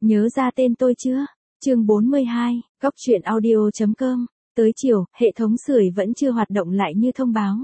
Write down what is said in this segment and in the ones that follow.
Nhớ ra tên tôi chưa? Chương 42, Góc truyện audio.com. Tới chiều, hệ thống sưởi vẫn chưa hoạt động lại như thông báo.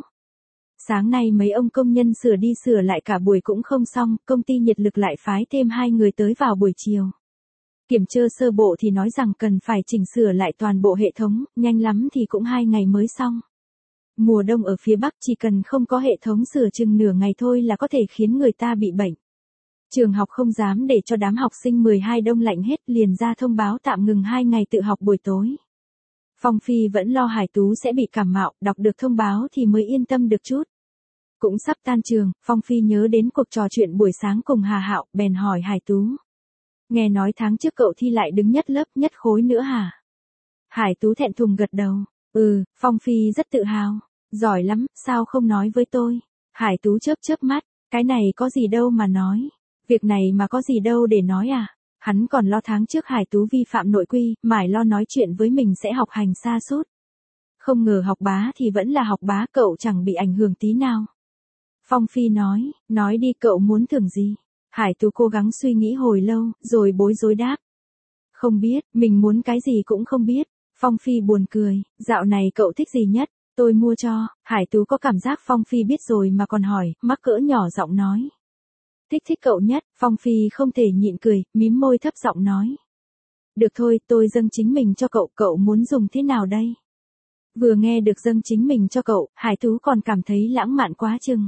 Sáng nay mấy ông công nhân sửa đi sửa lại cả buổi cũng không xong, công ty nhiệt lực lại phái thêm 2 người tới vào buổi chiều. Kiểm tra sơ bộ thì nói rằng cần phải chỉnh sửa lại toàn bộ hệ thống, nhanh lắm thì cũng 2 ngày mới xong. Mùa đông ở phía Bắc chỉ cần không có hệ thống sửa chừng nửa ngày thôi là có thể khiến người ta bị bệnh. Trường học không dám để cho đám học sinh 12 đông lạnh hết, liền ra thông báo tạm ngừng 2 ngày tự học buổi tối. Phong Phi vẫn lo Hải Tú sẽ bị cảm mạo, đọc được thông báo thì mới yên tâm được chút. Cũng sắp tan trường, Phong Phi nhớ đến cuộc trò chuyện buổi sáng cùng Hà Hạo, bèn hỏi Hải Tú. Nghe nói tháng trước cậu thi lại đứng nhất lớp nhất khối nữa hả? Hải Tú thẹn thùng gật đầu. Phong Phi rất tự hào. Giỏi lắm, sao không nói với tôi? Hải Tú chớp chớp mắt, cái này có gì đâu mà nói. Việc này mà có gì đâu để nói à? Hắn còn lo tháng trước Hải Tú vi phạm nội quy, mải lo nói chuyện với mình sẽ học hành sa sút. Không ngờ học bá thì vẫn là học bá, cậu chẳng bị ảnh hưởng tí nào. Phong Phi nói đi, cậu muốn thưởng gì? Hải Tú cố gắng suy nghĩ hồi lâu, rồi bối rối đáp. Không biết, mình muốn cái gì cũng không biết. Phong Phi buồn cười, dạo này cậu thích gì nhất? Tôi mua cho. Hải Tú có cảm giác Phong Phi biết rồi mà còn hỏi, mắc cỡ nhỏ giọng nói. Thích cậu nhất. Phong Phi không thể nhịn cười, mím môi thấp giọng nói. Được thôi, tôi dâng chính mình cho cậu, cậu muốn dùng thế nào đây? Vừa nghe được dâng chính mình cho cậu, Hải Tú còn cảm thấy lãng mạn quá chừng.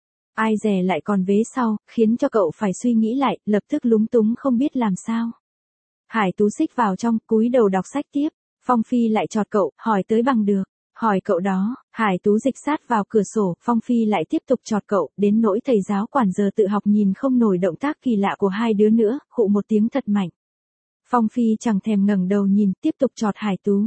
Ai dè lại còn vế sau, khiến cho cậu phải suy nghĩ lại, lập tức lúng túng không biết làm sao. Hải Tú xích vào trong, cúi đầu đọc sách tiếp. Phong Phi lại chọt cậu, hỏi tới bằng được. Hỏi cậu đó, Hải Tú dịch sát vào cửa sổ, Phong Phi lại tiếp tục chọt cậu, đến nỗi thầy giáo quản giờ tự học nhìn không nổi động tác kỳ lạ của hai đứa nữa, khụ một tiếng thật mạnh. Phong Phi chẳng thèm ngẩng đầu nhìn, tiếp tục chọt Hải Tú.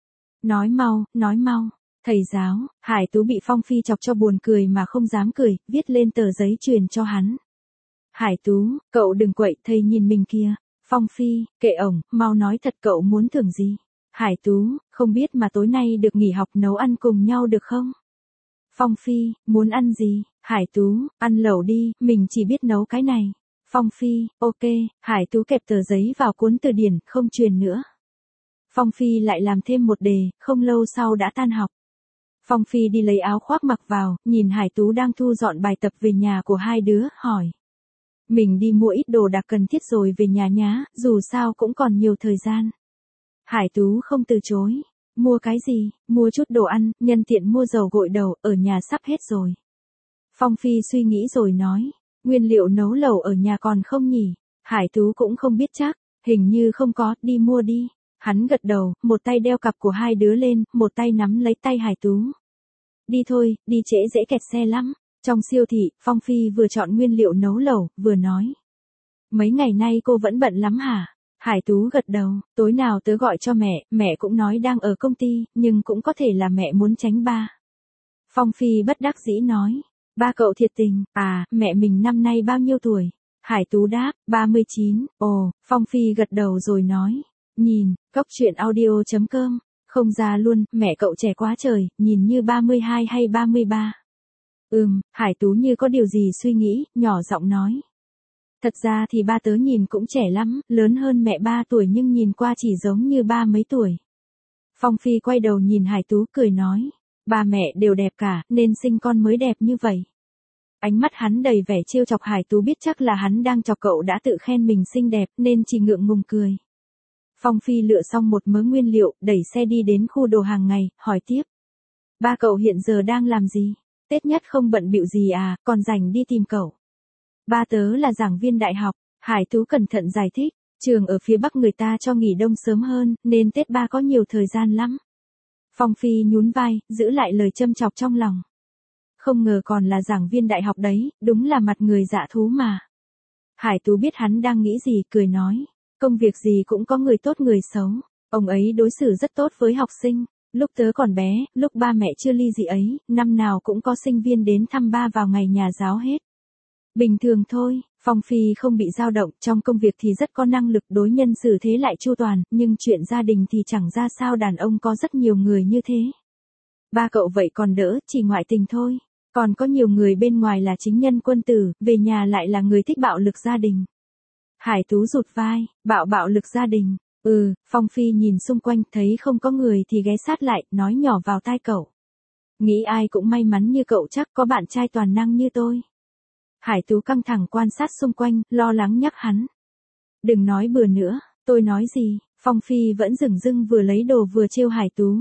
Nói mau. Thầy giáo, Hải Tú bị Phong Phi chọc cho buồn cười mà không dám cười, viết lên tờ giấy truyền cho hắn. Hải Tú, cậu đừng quậy, thầy nhìn mình kìa. Phong Phi, kệ ổng, mau nói thật, cậu muốn thưởng gì? Hải Tú, không biết mà tối nay được nghỉ học nấu ăn cùng nhau được không? Phong Phi, muốn ăn gì? Hải Tú, ăn lẩu đi, mình chỉ biết nấu cái này. Phong Phi, ok. Hải Tú kẹp tờ giấy vào cuốn từ điển, không truyền nữa. Phong Phi lại làm thêm một đề, không lâu sau đã tan học. Phong Phi đi lấy áo khoác mặc vào, nhìn Hải Tú đang thu dọn bài tập về nhà của hai đứa, hỏi. Mình đi mua ít đồ đạc cần thiết rồi về nhà nhá, dù sao cũng còn nhiều thời gian. Hải Tú không từ chối. Mua cái gì? Mua chút đồ ăn, nhân tiện mua dầu gội đầu, ở nhà sắp hết rồi. Phong Phi suy nghĩ rồi nói. Nguyên liệu nấu lẩu ở nhà còn không nhỉ? Hải Tú cũng không biết chắc, hình như không có, đi mua đi. Hắn gật đầu, một tay đeo cặp của hai đứa lên, một tay nắm lấy tay Hải Tú. Đi thôi, đi trễ dễ kẹt xe lắm. Trong siêu thị, Phong Phi vừa chọn nguyên liệu nấu lẩu, vừa nói. Mấy ngày nay cô vẫn bận lắm hả? Hải Tú gật đầu, tối nào tớ gọi cho mẹ cũng nói đang ở công ty, nhưng cũng có thể là mẹ muốn tránh ba. Phong Phi bất đắc dĩ nói, ba cậu thiệt tình, mẹ mình năm nay bao nhiêu tuổi? Hải Tú đáp, 39, Phong Phi gật đầu rồi nói, nhìn, Góc truyện audio.com, không ra luôn, mẹ cậu trẻ quá trời, nhìn như 32 hay 33. Hải Tú như có điều gì suy nghĩ, nhỏ giọng nói. Thật ra thì ba tớ nhìn cũng trẻ lắm, lớn hơn mẹ 3 tuổi nhưng nhìn qua chỉ giống như ba mấy tuổi. Phong Phi quay đầu nhìn Hải Tú cười nói, ba mẹ đều đẹp cả, nên sinh con mới đẹp như vậy. Ánh mắt hắn đầy vẻ trêu chọc. Hải Tú biết chắc là hắn đang chọc cậu đã tự khen mình xinh đẹp nên chỉ ngượng ngùng cười. Phong Phi lựa xong một mớ nguyên liệu, đẩy xe đi đến khu đồ hàng ngày, hỏi tiếp. Ba cậu hiện giờ đang làm gì? Tết nhất không bận bịu gì à, còn rảnh đi tìm cậu. Ba tớ là giảng viên đại học. Hải Tú cẩn thận giải thích, trường ở phía Bắc người ta cho nghỉ đông sớm hơn, nên Tết ba có nhiều thời gian lắm. Phong Phi nhún vai, giữ lại lời châm chọc trong lòng. Không ngờ còn là giảng viên đại học đấy, đúng là mặt người dạ thú mà. Hải Tú biết hắn đang nghĩ gì, cười nói, công việc gì cũng có người tốt người xấu, ông ấy đối xử rất tốt với học sinh. Lúc tớ còn bé, lúc ba mẹ chưa ly dị ấy, năm nào cũng có sinh viên đến thăm ba vào ngày nhà giáo hết. Bình thường thôi. Phong Phi không bị dao động, trong công việc thì rất có năng lực, đối nhân xử thế lại chu toàn, nhưng chuyện gia đình thì chẳng ra sao, đàn ông có rất nhiều người như thế. Ba cậu vậy còn đỡ, chỉ ngoại tình thôi. Còn có nhiều người bên ngoài là chính nhân quân tử, về nhà lại là người thích bạo lực gia đình. Hải Tú rụt vai, bạo lực gia đình. Phong Phi nhìn xung quanh thấy không có người thì ghé sát lại, nói nhỏ vào tai cậu. Nghĩ ai cũng may mắn như cậu chắc có bạn trai toàn năng như tôi. Hải Tú căng thẳng quan sát xung quanh, lo lắng nhắc hắn. Đừng nói bừa nữa, tôi nói gì, Phong Phi vẫn dửng dưng vừa lấy đồ vừa trêu Hải Tú.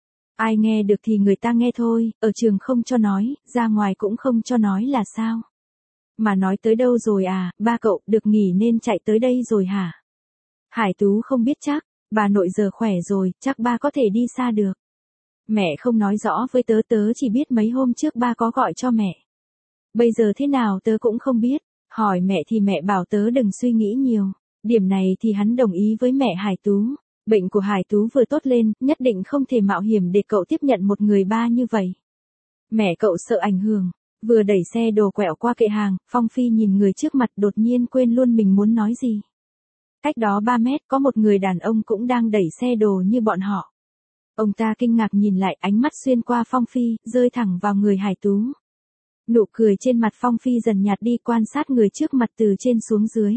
Ai nghe được thì người ta nghe thôi, ở trường không cho nói, ra ngoài cũng không cho nói là sao. Mà nói tới đâu rồi à, ba cậu được nghỉ nên chạy tới đây rồi hả? Hải Tú không biết chắc, bà nội giờ khỏe rồi, chắc ba có thể đi xa được. Mẹ không nói rõ với tớ, tớ chỉ biết mấy hôm trước ba có gọi cho mẹ. Bây giờ thế nào tớ cũng không biết, hỏi mẹ thì mẹ bảo tớ đừng suy nghĩ nhiều. Điểm này thì hắn đồng ý với mẹ Hải Tú. Bệnh của Hải Tú vừa tốt lên, nhất định không thể mạo hiểm để cậu tiếp nhận một người ba như vậy. Mẹ cậu sợ ảnh hưởng. Vừa đẩy xe đồ quẹo qua kệ hàng, Phong Phi nhìn người trước mặt đột nhiên quên luôn mình muốn nói gì. Cách đó 3 mét có một người đàn ông cũng đang đẩy xe đồ như bọn họ. Ông ta kinh ngạc nhìn lại, ánh mắt xuyên qua Phong Phi, rơi thẳng vào người Hải Tú. Nụ cười trên mặt Phong Phi dần nhạt đi, quan sát người trước mặt từ trên xuống dưới.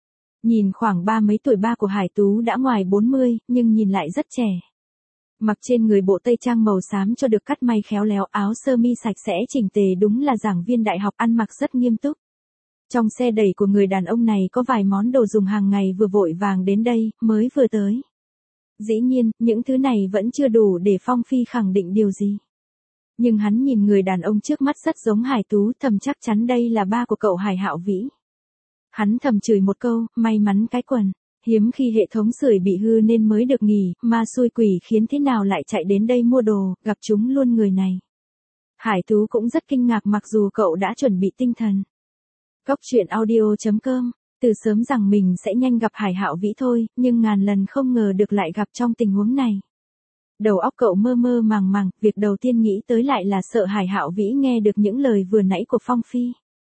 Nhìn khoảng ba mấy tuổi, ba của Hải Tú đã ngoài 40, nhưng nhìn lại rất trẻ. Mặc trên người bộ tây trang màu xám cho được cắt may khéo léo, áo sơ mi sạch sẽ chỉnh tề, đúng là giảng viên đại học, ăn mặc rất nghiêm túc. Trong xe đẩy của người đàn ông này có vài món đồ dùng hàng ngày vừa vội vàng đến đây, mới vừa tới. Dĩ nhiên, những thứ này vẫn chưa đủ để Phong Phi khẳng định điều gì. Nhưng hắn nhìn người đàn ông trước mắt rất giống Hải Tú, thầm chắc chắn đây là ba của cậu Hải Hạo Vĩ. Hắn thầm chửi một câu, may mắn cái quần. Hiếm khi hệ thống sưởi bị hư nên mới được nghỉ, mà xui quỷ khiến thế nào lại chạy đến đây mua đồ, gặp chúng luôn người này. Hải Tú cũng rất kinh ngạc mặc dù cậu đã chuẩn bị tinh thần. Cốc truyện audio.com, từ sớm rằng mình sẽ nhanh gặp Hải Hạo Vĩ thôi, nhưng ngàn lần không ngờ được lại gặp trong tình huống này. Đầu óc cậu mơ mơ màng màng, việc đầu tiên nghĩ tới lại là sợ Hải Hạo Vĩ nghe được những lời vừa nãy của Phong Phi.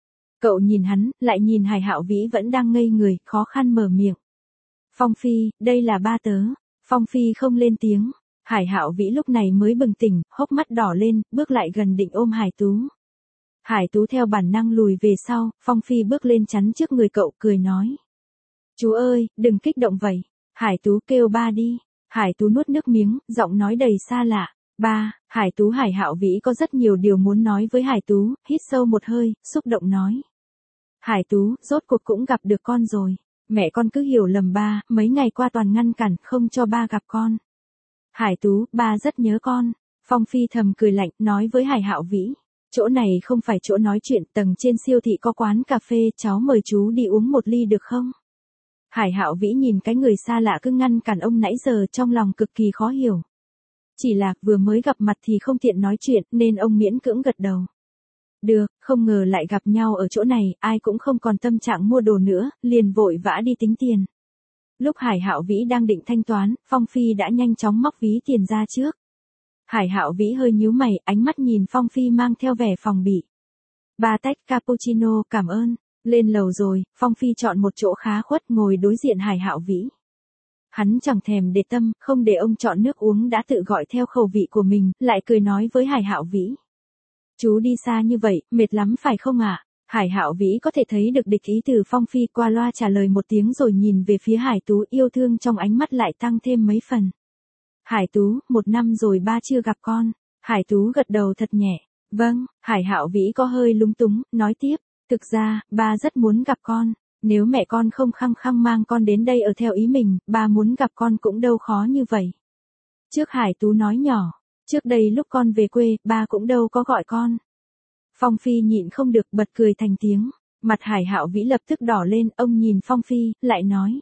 Cậu nhìn hắn, lại nhìn Hải Hạo Vĩ vẫn đang ngây người, khó khăn mở miệng. Phong Phi, đây là ba tớ. Phong Phi không lên tiếng. Hải Hạo Vĩ lúc này mới bừng tỉnh, hốc mắt đỏ lên, bước lại gần định ôm Hải Tú. Hải Tú theo bản năng lùi về sau, Phong Phi bước lên chắn trước người cậu, cười nói. Chú ơi, đừng kích động vậy. Hải Tú kêu ba đi. Hải Tú nuốt nước miếng, giọng nói đầy xa lạ. Ba, Hải Tú. Hải Hạo Vĩ có rất nhiều điều muốn nói với Hải Tú, hít sâu một hơi, xúc động nói. Hải Tú, rốt cuộc cũng gặp được con rồi. Mẹ con cứ hiểu lầm ba, mấy ngày qua toàn ngăn cản, không cho ba gặp con. Hải Tú, ba rất nhớ con. Phong Phi thầm cười lạnh, nói với Hải Hạo Vĩ. Chỗ này không phải chỗ nói chuyện, tầng trên siêu thị có quán cà phê, cháu mời chú đi uống một ly được không? Hải Hạo Vĩ nhìn cái người xa lạ cứ ngăn cản ông nãy giờ, trong lòng cực kỳ khó hiểu. Chỉ là vừa mới gặp mặt thì không tiện nói chuyện, nên ông miễn cưỡng gật đầu. Được, không ngờ lại gặp nhau ở chỗ này, ai cũng không còn tâm trạng mua đồ nữa, liền vội vã đi tính tiền. Lúc Hải Hạo Vĩ đang định thanh toán, Phong Phi đã nhanh chóng móc ví tiền ra trước. Hải Hạo Vĩ hơi nhíu mày, ánh mắt nhìn Phong Phi mang theo vẻ phòng bị. 3 tách cappuccino, cảm ơn. Lên lầu rồi, Phong Phi chọn một chỗ khá khuất ngồi đối diện Hải Hạo Vĩ. Hắn chẳng thèm để tâm, không để ông chọn nước uống đã tự gọi theo khẩu vị của mình, lại cười nói với Hải Hạo Vĩ. Chú đi xa như vậy, mệt lắm phải không ạ? Hải Hạo Vĩ có thể thấy được địch ý từ Phong Phi, qua loa trả lời một tiếng rồi nhìn về phía Hải Tú, yêu thương trong ánh mắt lại tăng thêm mấy phần. Hải Tú, 1 năm rồi ba chưa gặp con. Hải Tú gật đầu thật nhẹ. Vâng, Hải Hạo Vĩ có hơi lúng túng, nói tiếp. Thực ra, ba rất muốn gặp con. Nếu mẹ con không khăng khăng mang con đến đây ở theo ý mình, ba muốn gặp con cũng đâu khó như vậy. Trước Hải Tú nói nhỏ. Trước đây lúc con về quê, ba cũng đâu có gọi con. Phong Phi nhịn không được bật cười thành tiếng. Mặt Hải Hạo Vĩ lập tức đỏ lên, ông nhìn Phong Phi, lại nói.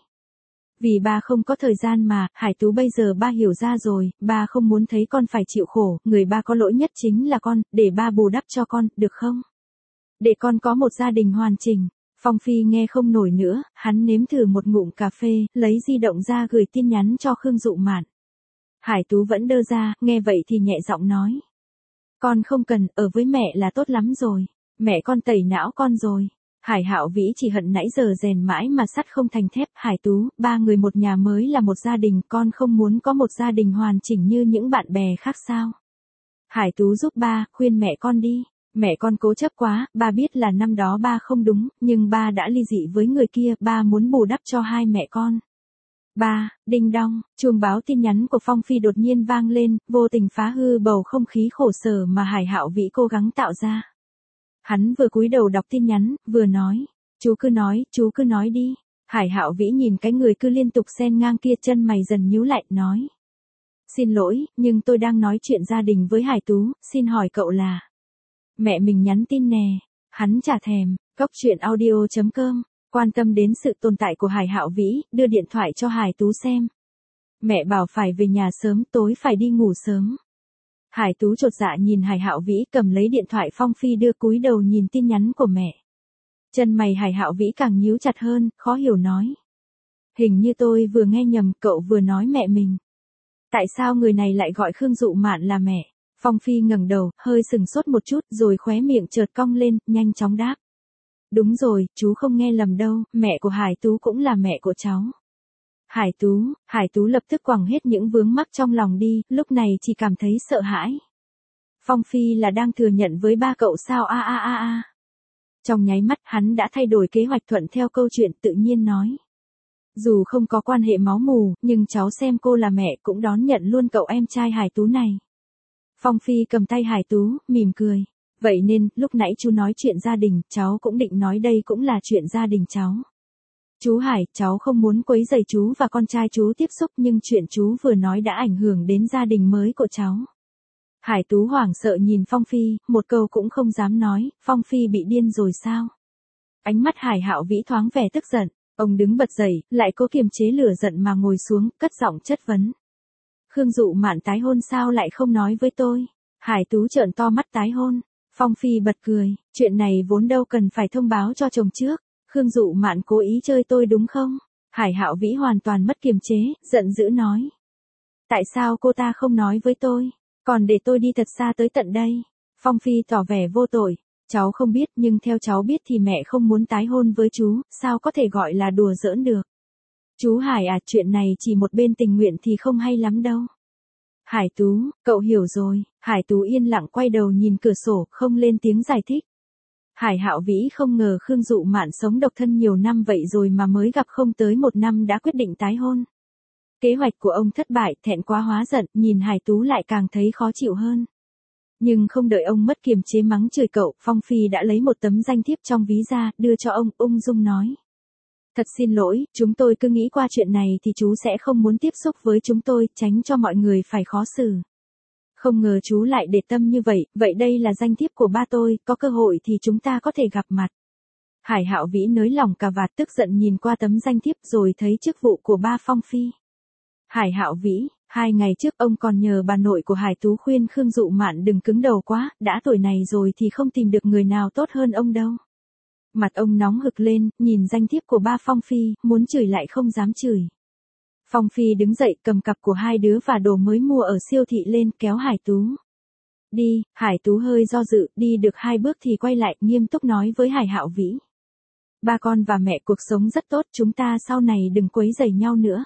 Vì ba không có thời gian mà, Hải Tú bây giờ ba hiểu ra rồi, ba không muốn thấy con phải chịu khổ, người ba có lỗi nhất chính là con, để ba bù đắp cho con, được không? Để con có một gia đình hoàn chỉnh. Phong Phi nghe không nổi nữa, hắn nếm thử một ngụm cà phê, lấy di động ra gửi tin nhắn cho Khương Dụ Mạn. Hải Tú vẫn đơ ra, nghe vậy thì nhẹ giọng nói. Con không cần, ở với mẹ là tốt lắm rồi. Mẹ con tẩy não con rồi. Hải Hạo Vĩ chỉ hận nãy giờ rèn mãi mà sắt không thành thép. Hải Tú, 3 người một nhà mới là một gia đình, con không muốn có một gia đình hoàn chỉnh như những bạn bè khác sao? Hải Tú giúp ba, khuyên mẹ con đi. Mẹ con cố chấp quá, ba biết là năm đó ba không đúng, nhưng ba đã ly dị với người kia, ba muốn bù đắp cho hai mẹ con. Ba, đinh đong, chuông báo tin nhắn của Phong Phi đột nhiên vang lên, vô tình phá hư bầu không khí khổ sở mà Hải Hạo Vĩ cố gắng tạo ra. Hắn vừa cúi đầu đọc tin nhắn, vừa nói, chú cứ nói đi. Hải Hạo Vĩ nhìn cái người cứ liên tục xen ngang kia, chân mày dần nhíu lại, nói. Xin lỗi, nhưng tôi đang nói chuyện gia đình với Hải Tú, xin hỏi cậu là. Mẹ mình nhắn tin nè. Hắn chả thèm. Cốc truyện audio.com, quan tâm đến sự tồn tại của Hải Hạo Vĩ, đưa điện thoại cho Hải Tú xem. Mẹ bảo phải về nhà sớm, tối phải đi ngủ sớm. Hải Tú chột dạ nhìn Hải Hạo Vĩ, cầm lấy điện thoại Phong Phi đưa, cúi đầu nhìn tin nhắn của mẹ. Chân mày Hải Hạo Vĩ càng nhíu chặt hơn, khó hiểu nói. Hình như tôi vừa nghe nhầm, cậu vừa nói mẹ mình. Tại sao người này lại gọi Khương Dụ Mạn là mẹ? Phong Phi ngẩng đầu, hơi sừng sốt một chút, rồi khóe miệng chợt cong lên, nhanh chóng đáp. Đúng rồi, chú không nghe lầm đâu, mẹ của Hải Tú cũng là mẹ của cháu. Hải Tú lập tức quẳng hết những vướng mắc trong lòng đi, lúc này chỉ cảm thấy sợ hãi. Phong Phi là đang thừa nhận với ba cậu sao a. Trong nháy mắt hắn đã thay đổi kế hoạch, thuận theo câu chuyện, tự nhiên nói. Dù không có quan hệ máu mù, nhưng cháu xem cô là mẹ cũng đón nhận luôn cậu em trai Hải Tú này. Phong Phi cầm tay Hải Tú, mỉm cười. Vậy nên, lúc nãy chú nói chuyện gia đình, cháu cũng định nói đây cũng là chuyện gia đình cháu. Chú Hải, cháu không muốn quấy rầy chú và con trai chú tiếp xúc, nhưng chuyện chú vừa nói đã ảnh hưởng đến gia đình mới của cháu. Hải Tú hoảng sợ nhìn Phong Phi, một câu cũng không dám nói. Phong Phi bị điên rồi sao? Ánh mắt Hải Hạo Vĩ thoáng vẻ tức giận. Ông đứng bật dậy, lại cố kiềm chế lửa giận mà ngồi xuống, cất giọng chất vấn. Khương Dụ Mạn tái hôn sao lại không nói với tôi? Hải Tú trợn to mắt, tái hôn. Phong Phi bật cười, chuyện này vốn đâu cần phải thông báo cho chồng trước. Khương Dụ Mạn cố ý chơi tôi đúng không? Hải Hạo Vĩ hoàn toàn mất kiềm chế, giận dữ nói. Tại sao cô ta không nói với tôi? Còn để tôi đi thật xa tới tận đây. Phong Phi tỏ vẻ vô tội. Cháu không biết, nhưng theo cháu biết thì mẹ không muốn tái hôn với chú, sao có thể gọi là đùa giỡn được. Chú Hải à, chuyện này chỉ một bên tình nguyện thì không hay lắm đâu. Hải Tú, cậu hiểu rồi. Hải Tú yên lặng quay đầu nhìn cửa sổ, không lên tiếng giải thích. Hải Hạo Vĩ không ngờ Khương Dụ Mạn sống độc thân nhiều năm vậy rồi mà mới gặp không tới một năm đã quyết định tái hôn. Kế hoạch của ông thất bại, thẹn quá hóa giận, nhìn Hải Tú lại càng thấy khó chịu hơn. Nhưng không đợi ông mất kiềm chế mắng chửi cậu, Phong Phi đã lấy một tấm danh thiếp trong ví ra, đưa cho ông, ung dung nói. Thật xin lỗi, chúng tôi cứ nghĩ qua chuyện này thì chú sẽ không muốn tiếp xúc với chúng tôi, tránh cho mọi người phải khó xử. Không ngờ chú lại để tâm như vậy, vậy đây là danh thiếp của ba tôi, có cơ hội thì chúng ta có thể gặp mặt. Hải Hạo Vĩ nới lỏng cà vạt, tức giận nhìn qua tấm danh thiếp rồi thấy chức vụ của ba Phong Phi. Hải Hạo Vĩ, 2 ngày trước ông còn nhờ bà nội của Hải Tú khuyên Khương Dụ Mạn đừng cứng đầu quá, đã tuổi này rồi thì không tìm được người nào tốt hơn ông đâu. Mặt ông nóng hực lên, nhìn danh thiếp của ba Phong Phi, muốn chửi lại không dám chửi. Phong Phi đứng dậy, cầm cặp của hai đứa và đồ mới mua ở siêu thị lên, kéo Hải Tú. Đi. Hải Tú hơi do dự, đi được 2 bước thì quay lại, nghiêm túc nói với Hải Hạo Vĩ. Ba con và mẹ cuộc sống rất tốt, chúng ta sau này đừng quấy rầy nhau nữa.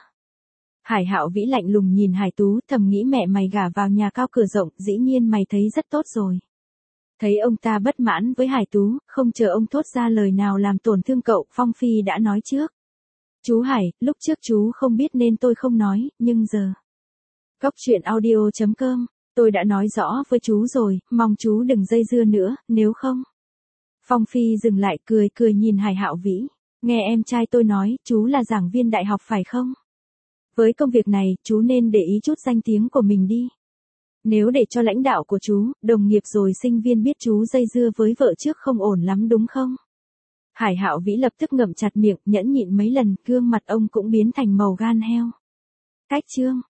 Hải Hạo Vĩ lạnh lùng nhìn Hải Tú, thầm nghĩ mẹ mày gả vào nhà cao cửa rộng, dĩ nhiên mày thấy rất tốt rồi. Thấy ông ta bất mãn với Hải Tú, không chờ ông thốt ra lời nào làm tổn thương cậu, Phong Phi đã nói trước. Chú Hải, lúc trước chú không biết nên tôi không nói, nhưng giờ. Cốc truyện audio.com, tôi đã nói rõ với chú rồi, mong chú đừng dây dưa nữa, nếu không. Phong Phi dừng lại, cười nhìn Hải Hạo Vĩ. Nghe em trai tôi nói, chú là giảng viên đại học phải không? Với công việc này, chú nên để ý chút danh tiếng của mình đi. Nếu để cho lãnh đạo của chú, đồng nghiệp rồi sinh viên biết chú dây dưa với vợ trước không ổn lắm đúng không? Hải Hạo Vĩ lập tức ngậm chặt miệng, nhẫn nhịn mấy lần, gương mặt ông cũng biến thành màu gan heo. Cách chương.